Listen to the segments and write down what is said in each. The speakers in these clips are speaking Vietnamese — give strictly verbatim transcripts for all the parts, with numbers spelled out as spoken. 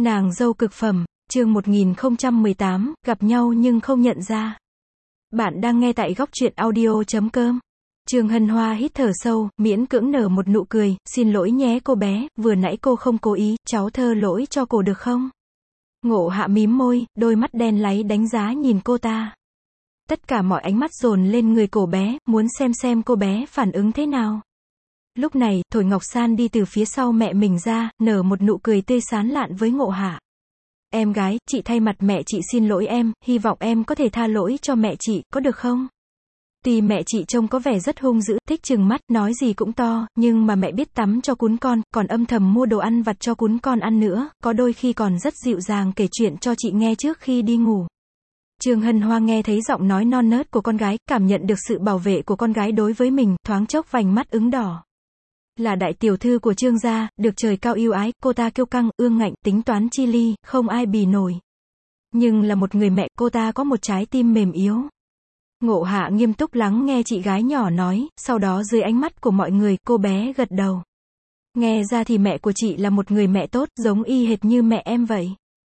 Nàng dâu cực phẩm, chương một nghìn không trăm mười tám, gặp nhau nhưng không nhận ra. Bạn đang nghe tại góc truyện audio chấm com. Trương Hân Hoa hít thở sâu, miễn cưỡng nở một nụ cười, xin lỗi nhé cô bé, vừa nãy cô không cố ý, cháu thơ lỗi cho cô được không? Ngộ Hạ mím môi, đôi mắt đen láy đánh giá nhìn cô ta. Tất cả mọi ánh mắt dồn lên người cô bé, muốn xem xem cô bé phản ứng thế nào. Lúc này, Thổi Ngọc San đi từ phía sau mẹ mình ra, nở một nụ cười tươi sán lạn với Ngộ Hạ. Em gái, chị thay mặt mẹ chị xin lỗi em, hy vọng em có thể tha lỗi cho mẹ chị, có được không? Tuy mẹ chị trông có vẻ rất hung dữ, thích trừng mắt, nói gì cũng to, nhưng mà mẹ biết tắm cho cún con, còn âm thầm mua đồ ăn vặt cho cún con ăn nữa, có đôi khi còn rất dịu dàng kể chuyện cho chị nghe trước khi đi ngủ. Trương Hân Hoa nghe thấy giọng nói non nớt của con gái, cảm nhận được sự bảo vệ của con gái đối với mình, thoáng chốc vành mắt ửng đỏ. Là đại tiểu thư của Trương gia, được trời cao yêu ái, cô ta kiêu căng, ương ngạnh, tính toán chi ly, không ai bì nổi. Nhưng là một người mẹ, cô ta có một trái tim mềm yếu. Ngộ Hạ nghiêm túc lắng nghe chị gái nhỏ nói, sau đó dưới ánh mắt của mọi người, cô bé gật đầu. Nghe ra thì mẹ của chị là một người mẹ tốt, giống y hệt như mẹ em vậy.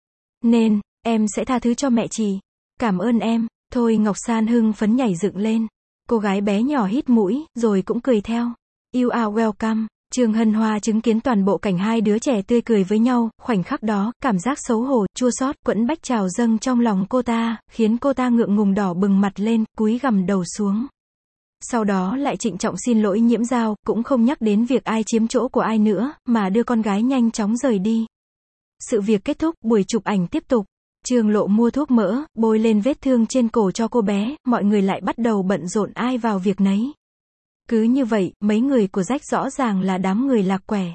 Nên, em sẽ tha thứ cho mẹ chị. Cảm ơn em. Thôi Ngọc San hưng phấn nhảy dựng lên. Cô gái bé nhỏ hít mũi, rồi cũng cười theo. You are welcome. Trương Hân Hoa chứng kiến toàn bộ cảnh hai đứa trẻ tươi cười với nhau, khoảnh khắc đó, cảm giác xấu hổ, chua xót, quẫn bách trào dâng trong lòng cô ta, khiến cô ta ngượng ngùng đỏ bừng mặt lên, cúi gằm đầu xuống. Sau đó lại trịnh trọng xin lỗi Nhiễm Giao, cũng không nhắc đến việc ai chiếm chỗ của ai nữa, mà đưa con gái nhanh chóng rời đi. Sự việc kết thúc, buổi chụp ảnh tiếp tục. Trương Lộ mua thuốc mỡ, bôi lên vết thương trên cổ cho cô bé, mọi người lại bắt đầu bận rộn ai vào việc nấy. Cứ như vậy, mấy người của Rách rõ ràng là đám người lạc quẻ.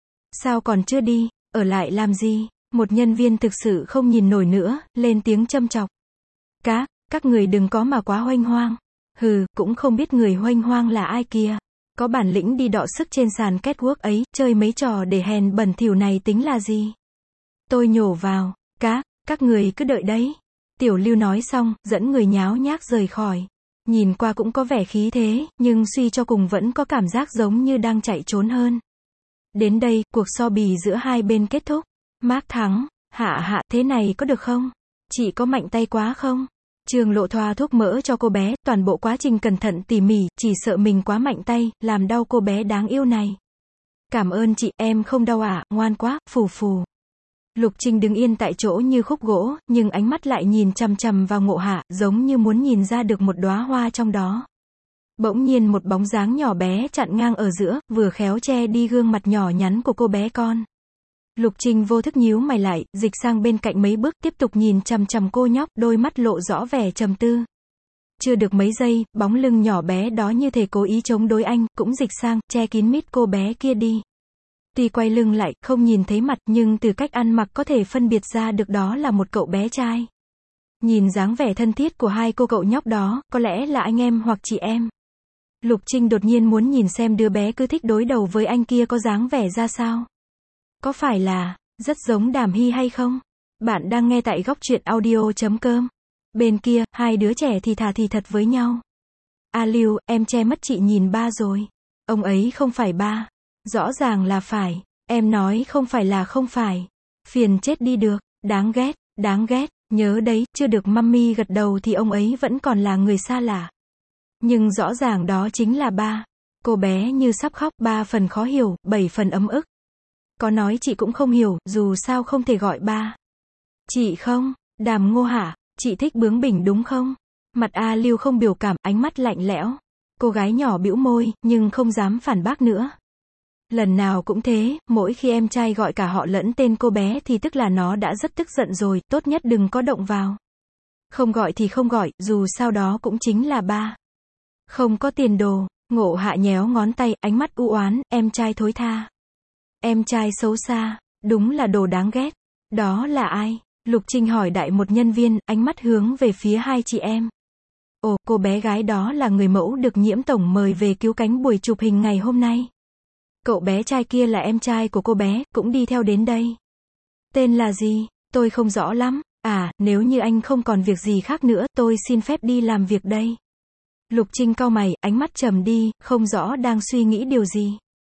Sao còn chưa đi, ở lại làm gì? Một nhân viên thực sự không nhìn nổi nữa, lên tiếng châm chọc. Cá, các người đừng có mà quá hoanh hoang. Hừ, cũng không biết người hoanh hoang là ai kia. Có bản lĩnh đi đọ sức trên sàn catwalk ấy, chơi mấy trò để hèn bẩn thỉu này tính là gì? Tôi nhổ vào. Cá, các người cứ đợi đấy. Tiểu Lưu nói xong, dẫn người nháo nhác rời khỏi. Nhìn qua cũng có vẻ khí thế, nhưng suy cho cùng vẫn có cảm giác giống như đang chạy trốn hơn. Đến đây, cuộc so bì giữa hai bên kết thúc. Mark thắng. Hạ hạ, thế này có được không? Chị có mạnh tay quá không? Trương Lộ thoa thuốc mỡ cho cô bé, toàn bộ quá trình cẩn thận tỉ mỉ, chỉ sợ mình quá mạnh tay, làm đau cô bé đáng yêu này. Cảm ơn chị, em không đau ạ, à, ngoan quá, phù phù. Lục Trinh đứng yên tại chỗ như khúc gỗ, nhưng ánh mắt lại nhìn chằm chằm vào Ngộ Hạ, giống như muốn nhìn ra được một đóa hoa trong đó. Bỗng nhiên một bóng dáng nhỏ bé chặn ngang ở giữa, vừa khéo che đi gương mặt nhỏ nhắn của cô bé con. Lục Trinh vô thức nhíu mày lại, dịch sang bên cạnh mấy bước, tiếp tục nhìn chằm chằm cô nhóc, đôi mắt lộ rõ vẻ trầm tư. Chưa được mấy giây, bóng lưng nhỏ bé đó như thể cố ý chống đối anh, cũng dịch sang, che kín mít cô bé kia đi. Tuy quay lưng lại, không nhìn thấy mặt, nhưng từ cách ăn mặc có thể phân biệt ra được đó là một cậu bé trai. Nhìn dáng vẻ thân thiết của hai cô cậu nhóc đó, có lẽ là anh em hoặc chị em. Lục Trinh đột nhiên muốn nhìn xem đứa bé cứ thích đối đầu với anh kia có dáng vẻ ra sao. Có phải là, rất giống Đàm Hy hay không? Bạn đang nghe tại góc truyện audio chấm com. Bên kia, hai đứa trẻ thì thà thì thật với nhau. A Lưu, em che mất chị nhìn ba rồi. Ông ấy không phải ba. Rõ ràng là phải. Em nói không phải là không phải. Phiền chết đi được. Đáng ghét, đáng ghét. Nhớ đấy, chưa được mummy gật đầu thì ông ấy vẫn còn là người xa lạ. Nhưng rõ ràng đó chính là ba. Cô bé như sắp khóc, ba phần khó hiểu, bảy phần ấm ức. Có nói chị cũng không hiểu, dù sao không thể gọi ba. Chị không, Đàm Ngô hả? Chị thích bướng bỉnh đúng không? Mặt A Lưu không biểu cảm, ánh mắt lạnh lẽo. Cô gái nhỏ bĩu môi, nhưng không dám phản bác nữa. Lần nào cũng thế, mỗi khi em trai gọi cả họ lẫn tên cô bé thì tức là nó đã rất tức giận rồi, tốt nhất đừng có động vào. Không gọi thì không gọi, dù sao đó cũng chính là ba. Không có tiền đồ. Ngộ Hạ nhéo ngón tay, ánh mắt u oán, em trai thối tha. Em trai xấu xa, đúng là đồ đáng ghét. Đó là ai? Lục Trinh hỏi đại một nhân viên, ánh mắt hướng về phía hai chị em. Ồ, cô bé gái đó là người mẫu được Nhiễm tổng mời về cứu cánh buổi chụp hình ngày hôm nay. Cậu bé trai kia là em trai của cô bé, cũng đi theo đến đây. Tên là gì? Tôi không rõ lắm. À, nếu như anh không còn việc gì khác nữa, tôi xin phép đi làm việc đây. Lục Trinh cau mày, ánh mắt trầm đi, không rõ đang suy nghĩ điều gì.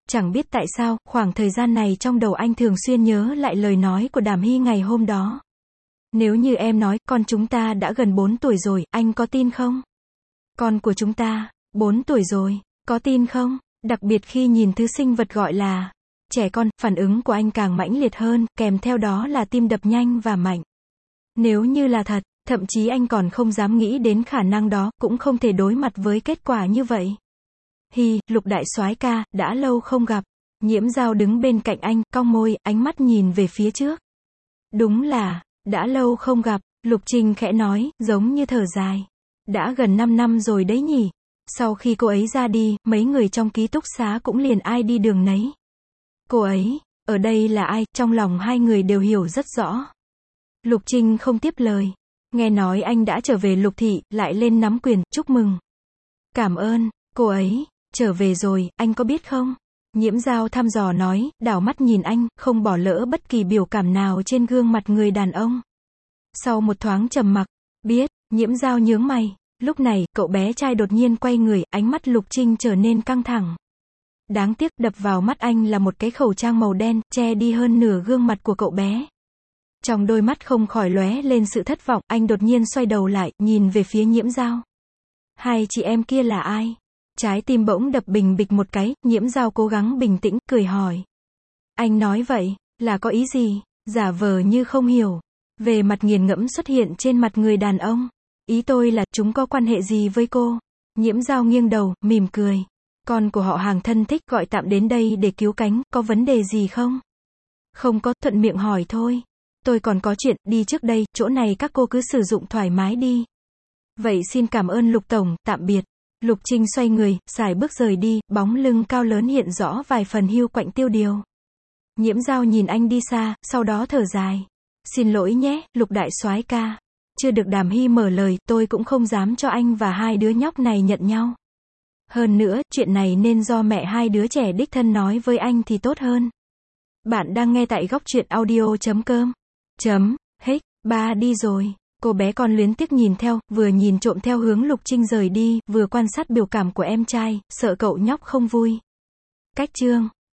Chẳng biết tại sao, khoảng thời gian này trong đầu anh thường xuyên nhớ lại lời nói của Đàm Hy ngày hôm đó. Nếu như em nói, con chúng ta đã gần bốn tuổi rồi, anh có tin không? Con của chúng ta, bốn tuổi rồi, có tin không? Đặc biệt khi nhìn thứ sinh vật gọi là trẻ con, phản ứng của anh càng mãnh liệt hơn, kèm theo đó là tim đập nhanh và mạnh. Nếu như là thật, thậm chí anh còn không dám nghĩ đến khả năng đó, cũng không thể đối mặt với kết quả như vậy. Hi, Lục đại soái ca, đã lâu không gặp. Nhiễm Dao đứng bên cạnh anh, cong môi, ánh mắt nhìn về phía trước. Đúng là, đã lâu không gặp, Lục Trinh khẽ nói, giống như thở dài. Đã gần năm năm rồi đấy nhỉ. Sau khi cô ấy ra đi, mấy người trong ký túc xá cũng liền ai đi đường nấy. Cô ấy, ở đây là ai, trong lòng hai người đều hiểu rất rõ. Lục Trinh không tiếp lời. Nghe nói anh đã trở về Lục thị, lại lên nắm quyền, chúc mừng. Cảm ơn, cô ấy, trở về rồi, anh có biết không? Nhiễm Dao thăm dò nói, đảo mắt nhìn anh, không bỏ lỡ bất kỳ biểu cảm nào trên gương mặt người đàn ông. Sau một thoáng trầm mặc, biết, Nhiễm Dao nhướng mày. Lúc này, cậu bé trai đột nhiên quay người, ánh mắt Lục Trinh trở nên căng thẳng. Đáng tiếc, đập vào mắt anh là một cái khẩu trang màu đen, che đi hơn nửa gương mặt của cậu bé. Trong đôi mắt không khỏi lóe lên sự thất vọng, anh đột nhiên xoay đầu lại, nhìn về phía Nhiễm Dao. Hai chị em kia là ai? Trái tim bỗng đập bình bịch một cái, Nhiễm Dao cố gắng bình tĩnh, cười hỏi. Anh nói vậy, là có ý gì? Giả vờ như không hiểu. Về mặt nghiền ngẫm xuất hiện trên mặt người đàn ông. Ý tôi là, chúng có quan hệ gì với cô? Nhiễm Dao nghiêng đầu, mỉm cười. Con của họ Hàng thân thích gọi tạm đến đây để cứu cánh, có vấn đề gì không? Không có, thuận miệng hỏi thôi. Tôi còn có chuyện, đi trước đây, chỗ này các cô cứ sử dụng thoải mái đi. Vậy xin cảm ơn Lục Tổng, tạm biệt. Lục Trinh xoay người, sải bước rời đi, bóng lưng cao lớn hiện rõ vài phần hiu quạnh tiêu điều. Nhiễm Dao nhìn anh đi xa, sau đó thở dài. Xin lỗi nhé, Lục đại soái ca. Chưa được Đàm Hy mở lời, tôi cũng không dám cho anh và hai đứa nhóc này nhận nhau. Hơn nữa, chuyện này nên do mẹ hai đứa trẻ đích thân nói với anh thì tốt hơn. Bạn đang nghe tại góc truyện audio chấm com. Chấm, hết, ba đi rồi. Cô bé con luyến tiếc nhìn theo, vừa nhìn trộm theo hướng Lục Trinh rời đi, vừa quan sát biểu cảm của em trai, sợ cậu nhóc không vui. Cách chương